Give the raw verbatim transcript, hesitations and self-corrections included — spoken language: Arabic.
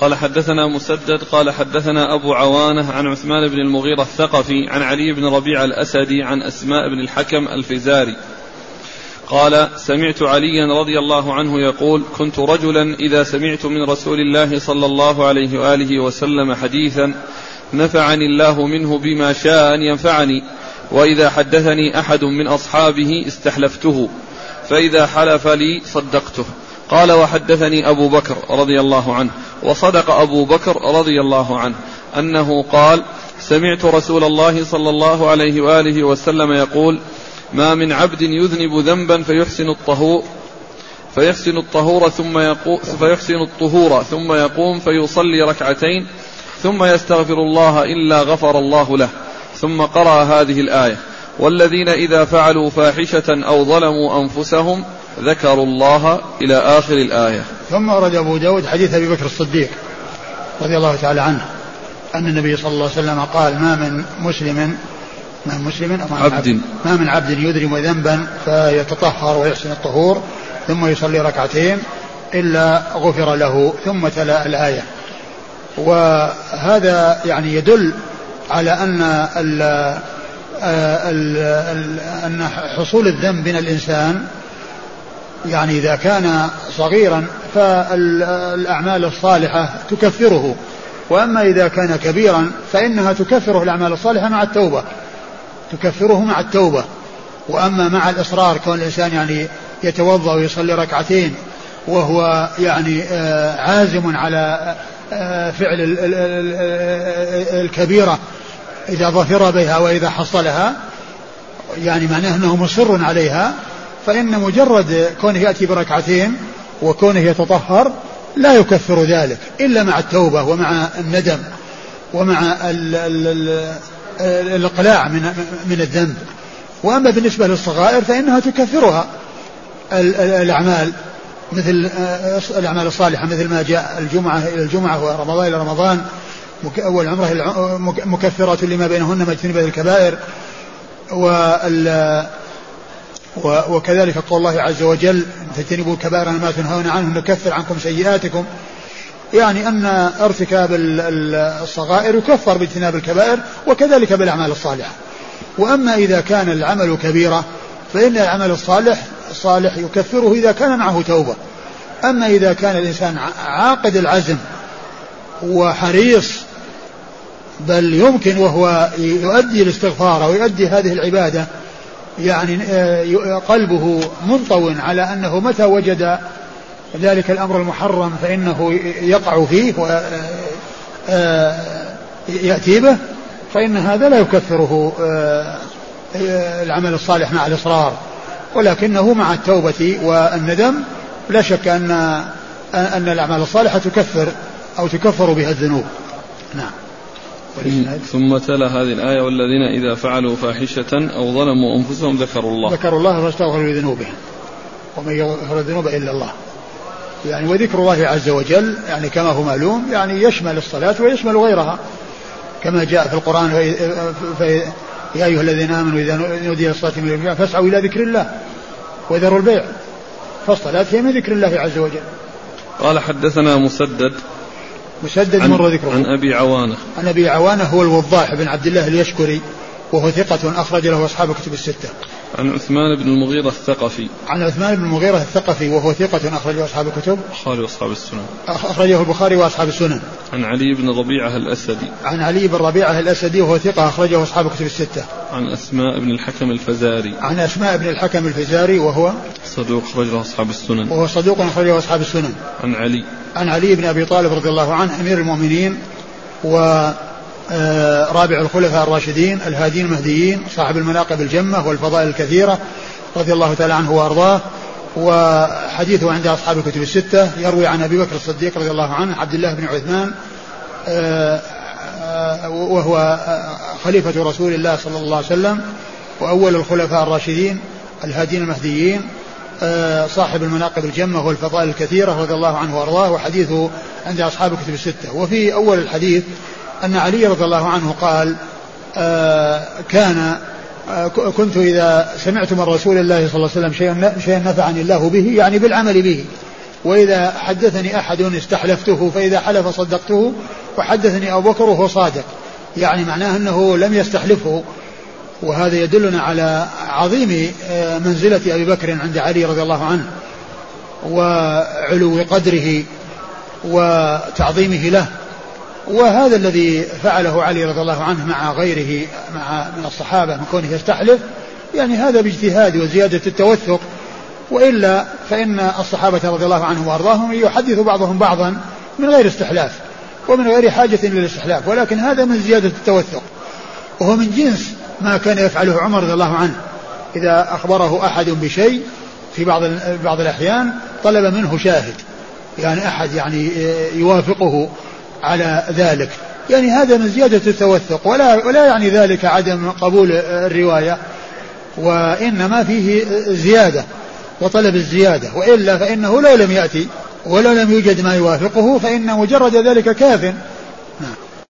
قال حدثنا مسدد قال حدثنا أبو عوانة عن عثمان بن المغيرة الثقفي عن علي بن ربيعة الأسدي عن أسماء بن الحكم الفزاري قال سمعت عليا رضي الله عنه يقول كنت رجلا إذا سمعت من رسول الله صلى الله عليه وآله وسلم حديثا نفعني الله منه بما شاء أن ينفعني، وإذا حدثني أحد من أصحابه استحلفته، فإذا حلف لي صدقته. قال وحدثني أبو بكر رضي الله عنه، وصدق أبو بكر رضي الله عنه، أنه قال سمعت رسول الله صلى الله عليه وآله وسلم يقول ما من عبد يذنب ذنبا فيحسن الطهور فيحسن الطهور ثم يقوم فيحسن الطهور ثم يقوم فيصلي ركعتين ثم يستغفر الله إلا غفر الله له. ثم قرأ هذه الآية والذين إذا فعلوا فاحشة أو ظلموا أنفسهم ذكروا الله إلى آخر الآية. ثم ورد أبو داود حديث أبي بكر الصديق رضي الله تعالى عنه أن النبي صلى الله عليه وسلم قال ما من مسلم ما من مسلم أو ما من عبد ما من عبد يذنب ذنبا فيتطهر ويحسن الطهور ثم يصلي ركعتين إلا غفر له، ثم تلا الآية. وهذا يعني يدل على أن ال ال ال أن حصول الذنب من الإنسان يعني إذا كان صغيرا فالأعمال الصالحة تكفره، وأما إذا كان كبيرا فإنها تكفره الأعمال الصالحة مع التوبة تكفره مع التوبة. وأما مع الإصرار كون الإنسان يعني يتوضأ ويصلي ركعتين وهو يعني عازم على فعل الكبيرة إذا ظفر بها وإذا حصلها، يعني معناه أنه مصر عليها، فإن مجرد كونه يأتي بركعتين وكونه يتطهر لا يكفر ذلك إلا مع التوبة ومع الندم ومع الإقلاع من من الذنب. وأما بالنسبة للصغائر فإنها تكفرها الأعمال مثل الأعمال الصالحة مثل ما جاء الجمعة إلى الجمعة ورمضان إلى رمضان والعمرة مكفرات لما بينهن ما اجتنبت الكبائر. وكذلك قول الله عز وجل تجتنبوا كبائر ما تنهون عنه نكفر عنكم سيئاتكم، يعني أن ارتكاب الصغائر يكفر باجتناب الكبائر وكذلك بالأعمال الصالحة. وأما إذا كان العمل كبيرة فإن العمل الصالح الصالح يكفره إذا كان معه توبة. أما إذا كان الإنسان عاقد العزم وحريص بل يمكن وهو يؤدي الاستغفار ويؤدي هذه العبادة يعني قلبه منطو على أنه متى وجد ذلك الأمر المحرم فإنه يقع فيه ويأتي به، فإن هذا لا يكفره العمل الصالح مع الإصرار، ولكنه مع التوبة والندم لا شك أن أن الأعمال الصالحة تكفر أو تكفر بها الذنوب. نعم. ثم تلا هذه الآية والذين إذا فعلوا فاحشة أو ظلموا أنفسهم ذكروا الله ذكروا الله فاستغفروا لذنوبهم ومن يغفر الذنوب إلا الله. يعني وذكر الله عز وجل يعني كما هو معلوم يعني يشمل الصلاة ويشمل غيرها كما جاء في القرآن في يا أيها الذين آمنوا إذا نودي للصلاة من الجمعة فاسعوا إلى ذكر الله وذروا البيع، فالصلاة هي من ذكر الله عز وجل. قال حدثنا مسدد مسدد مر ذكره عن أبي عوانة عن أبي عوانة هو الوضاح بن عبد الله اليشكري وهو ثقة أخرج له أصحاب الكتب الستة. عن عثمان بن المغيرة الثقفي عن عثمان بن المغيرة الثقفي وهو ثقة أخرجه أصحاب الكتب البخاري وأصحاب السنن أخرجه البخاري وأصحاب السنن. عن علي بن ربيعة الأسدي عن علي بن ربيعة الأسدي وهو ثقة أخرجه أصحاب الكتب الستة. عن أسماء بن الحكم الفزاري عن أسماء بن الحكم الفزاري وهو صدوق أخرجه أصحاب السنن وهو صدوق أخرجه أصحاب السنن. عن علي عن علي بن أبي طالب رضي الله عنه أمير المؤمنين ورابع الخلفاء الراشدين الهادين المهديين صاحب المناقب الجمة والفضائل الكثيرة رضي الله تعالى عنه وأرضاه، وحديثه عند أصحاب الكتب الستة. يروي عن أبي بكر الصديق رضي الله عنه عبد الله بن عثمان وهو خليفة رسول الله صلى الله عليه وسلم وأول الخلفاء الراشدين الهادين المهديين صاحب المناقب الجمة والفضائل الكثيرة رضي الله عنه وأرضاه، وحديثه عند أصحاب الكتب الستة. وفي أول الحديث أن علي رضي الله عنه قال كان كنت إذا سمعت من رسول الله صلى الله عليه وسلم شيئا شيئا نفعني الله به يعني بالعمل به وإذا حدثني أحد استحلفته فإذا حلف صدقته، وحدثني أبو بكر وهو صادق، يعني معناه أنه لم يستحلفه. وهذا يدلنا على عظيم منزلة أبي بكر عند علي رضي الله عنه وعلو قدره وتعظيمه له. وهذا الذي فعله علي رضي الله عنه مع غيره مع من الصحابة من كونه يستحلف، يعني هذا باجتهاد وزيادة التوثق، وإلا فإن الصحابة رضي الله عنهم وأرضاهم يحدث بعضهم بعضا من غير استحلاف ومن غير حاجة للاستحلاف، ولكن هذا من زيادة التوثق، وهو من جنس ما كان يفعله عمر رضي الله عنه. إذا أخبره أحد بشيء في بعض بعض الأحيان طلب منه شاهد، يعني أحد يعني يوافقه على ذلك، يعني هذا من زيادة التوثق، ولا ولا يعني ذلك عدم قبول الرواية، وإنما فيه زيادة وطلب الزيادة، وإلا فإنه لو لم يأتي ولو لم يوجد ما يوافقه فإن مجرد ذلك كاف